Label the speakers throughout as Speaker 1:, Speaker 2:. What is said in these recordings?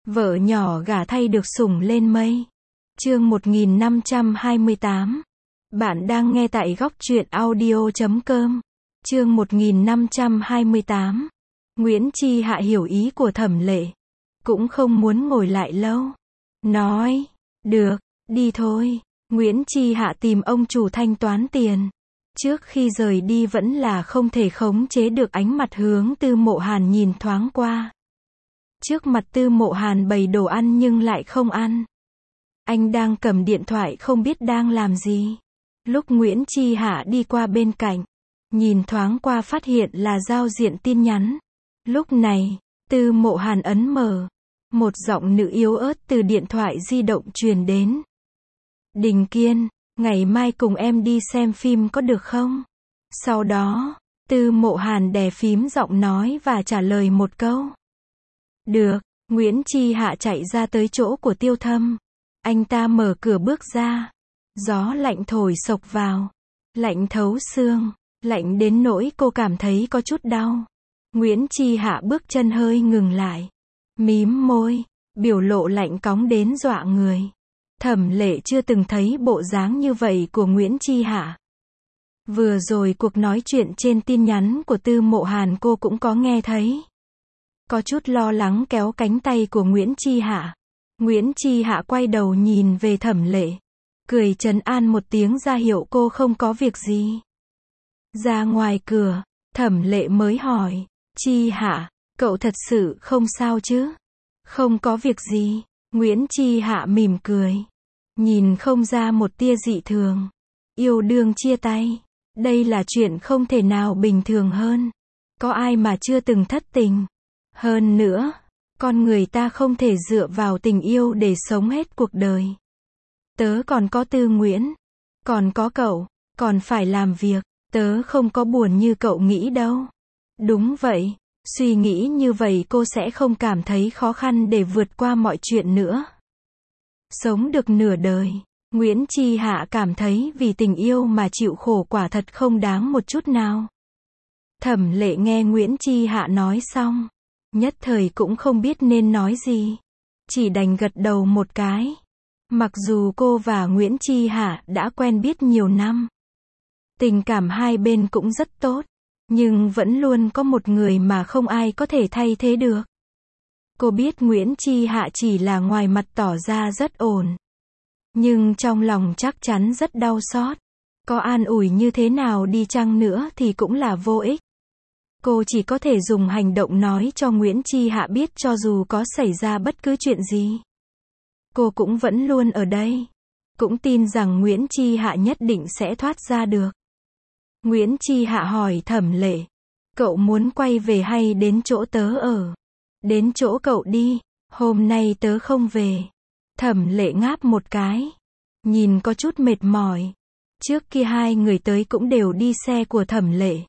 Speaker 1: Vợ nhỏ gả thay được sủng lên mây. Chương 1528. Bạn đang nghe tại góc truyện audio.com. Chương 1528. Nguyễn Chi Hạ hiểu ý của Thẩm Lệ, cũng không muốn ngồi lại lâu. Nói, được, đi thôi. Nguyễn Chi Hạ tìm ông chủ thanh toán tiền. Trước khi rời đi vẫn là không thể khống chế được ánh mặt hướng Tư Mộ Hàn nhìn thoáng qua. Trước mặt Tư Mộ Hàn bày đồ ăn nhưng lại không ăn. Anh đang cầm điện thoại không biết đang làm gì. Lúc Nguyễn Chi Hạ đi qua bên cạnh, nhìn thoáng qua phát hiện là giao diện tin nhắn. Lúc này, Tư Mộ Hàn ấn mở. Một giọng nữ yếu ớt từ điện thoại di động truyền đến. Đình Kiên, ngày mai cùng em đi xem phim có được không? Sau đó, Tư Mộ Hàn đè phím giọng nói và trả lời một câu. Được. Nguyễn Chi Hạ chạy ra tới chỗ của Tiêu Thâm. Anh ta mở cửa bước ra. Gió lạnh thổi xộc vào. Lạnh thấu xương. Lạnh đến nỗi cô cảm thấy có chút đau. Nguyễn Chi Hạ bước chân hơi ngừng lại. Mím môi. Biểu lộ lạnh cóng đến dọa người. Thẩm Lệ chưa từng thấy bộ dáng như vậy của Nguyễn Chi Hạ. Vừa rồi cuộc nói chuyện trên tin nhắn của Tư Mộ Hàn cô cũng có nghe thấy. Có chút lo lắng kéo cánh tay của Nguyễn Chi Hạ. Nguyễn Chi Hạ quay đầu nhìn về Thẩm Lệ. Cười trấn an một tiếng ra hiệu cô không có việc gì. Ra ngoài cửa, Thẩm Lệ mới hỏi. Chi Hạ, cậu thật sự không sao chứ? Không có việc gì. Nguyễn Chi Hạ mỉm cười. Nhìn không ra một tia dị thường. Yêu đương chia tay. Đây là chuyện không thể nào bình thường hơn. Có ai mà chưa từng thất tình. Hơn nữa, con người ta không thể dựa vào tình yêu để sống hết cuộc đời. Tớ còn có Tư Nguyễn. Còn có cậu. Còn phải làm việc. Tớ không có buồn như cậu nghĩ đâu. Đúng vậy. Suy nghĩ như vậy cô sẽ không cảm thấy khó khăn để vượt qua mọi chuyện nữa. Sống được nửa đời, Nguyễn Chi Hạ cảm thấy vì tình yêu mà chịu khổ quả thật không đáng một chút nào. Thẩm Lệ nghe Nguyễn Chi Hạ nói xong, nhất thời cũng không biết nên nói gì. Chỉ đành gật đầu một cái. Mặc dù cô và Nguyễn Chi Hạ đã quen biết nhiều năm, tình cảm hai bên cũng rất tốt, nhưng vẫn luôn có một người mà không ai có thể thay thế được. Cô biết Nguyễn Chi Hạ chỉ là ngoài mặt tỏ ra rất ổn, nhưng trong lòng chắc chắn rất đau xót. Có an ủi như thế nào đi chăng nữa thì cũng là vô ích. Cô chỉ có thể dùng hành động nói cho Nguyễn Chi Hạ biết cho dù có xảy ra bất cứ chuyện gì, cô cũng vẫn luôn ở đây. Cũng tin rằng Nguyễn Chi Hạ nhất định sẽ thoát ra được. Nguyễn Chi Hạ hỏi Thẩm Lệ. Cậu muốn quay về hay đến chỗ tớ ở? Đến chỗ cậu đi. Hôm nay tớ không về. Thẩm Lệ ngáp một cái. Nhìn có chút mệt mỏi. Trước kia hai người tới cũng đều đi xe của Thẩm Lệ.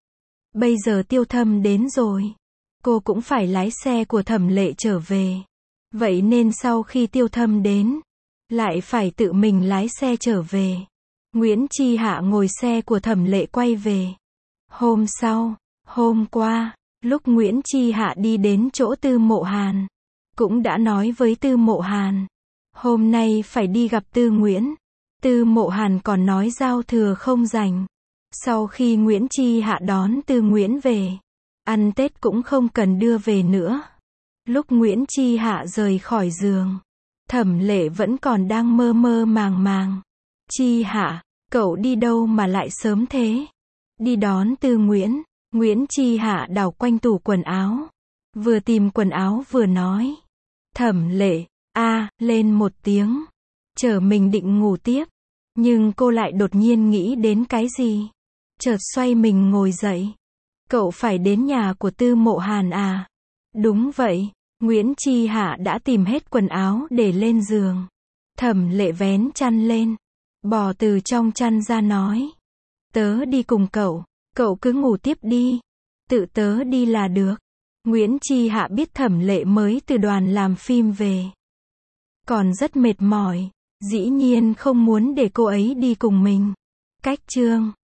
Speaker 1: Bây giờ Tiêu Thâm đến rồi. Cô cũng phải lái xe của Thẩm Lệ trở về. Vậy nên sau khi Tiêu Thâm đến, lại phải tự mình lái xe trở về. Nguyễn Chi Hạ ngồi xe của Thẩm Lệ quay về. Hôm sau, hôm qua, lúc Nguyễn Chi Hạ đi đến chỗ Tư Mộ Hàn, cũng đã nói với Tư Mộ Hàn, hôm nay phải đi gặp Tư Nguyễn. Tư Mộ Hàn còn nói giao thừa không rảnh. Sau khi Nguyễn Chi Hạ đón Tư Nguyễn về, ăn Tết cũng không cần đưa về nữa. Lúc Nguyễn Chi Hạ rời khỏi giường, Thẩm Lệ vẫn còn đang mơ mơ màng màng. Chi Hạ, cậu đi đâu mà lại sớm thế? Đi đón Tư Nguyễn. Nguyễn Chi Hạ đảo quanh tủ quần áo. Vừa tìm quần áo vừa nói. Thẩm Lệ, lên một tiếng. Chờ mình định ngủ tiếp. Nhưng cô lại đột nhiên nghĩ đến cái gì. Chợt xoay mình ngồi dậy. Cậu phải đến nhà của Tư Mộ Hàn à? Đúng vậy. Nguyễn Chi Hạ đã tìm hết quần áo để lên giường. Thẩm Lệ vén chăn lên. Bò từ trong chăn ra nói. Tớ đi cùng cậu. Cậu cứ ngủ tiếp đi. Tự tớ đi là được. Nguyễn Chi Hạ biết Thẩm Lệ mới từ đoàn làm phim về. Còn rất mệt mỏi. Dĩ nhiên không muốn để cô ấy đi cùng mình. Cách chương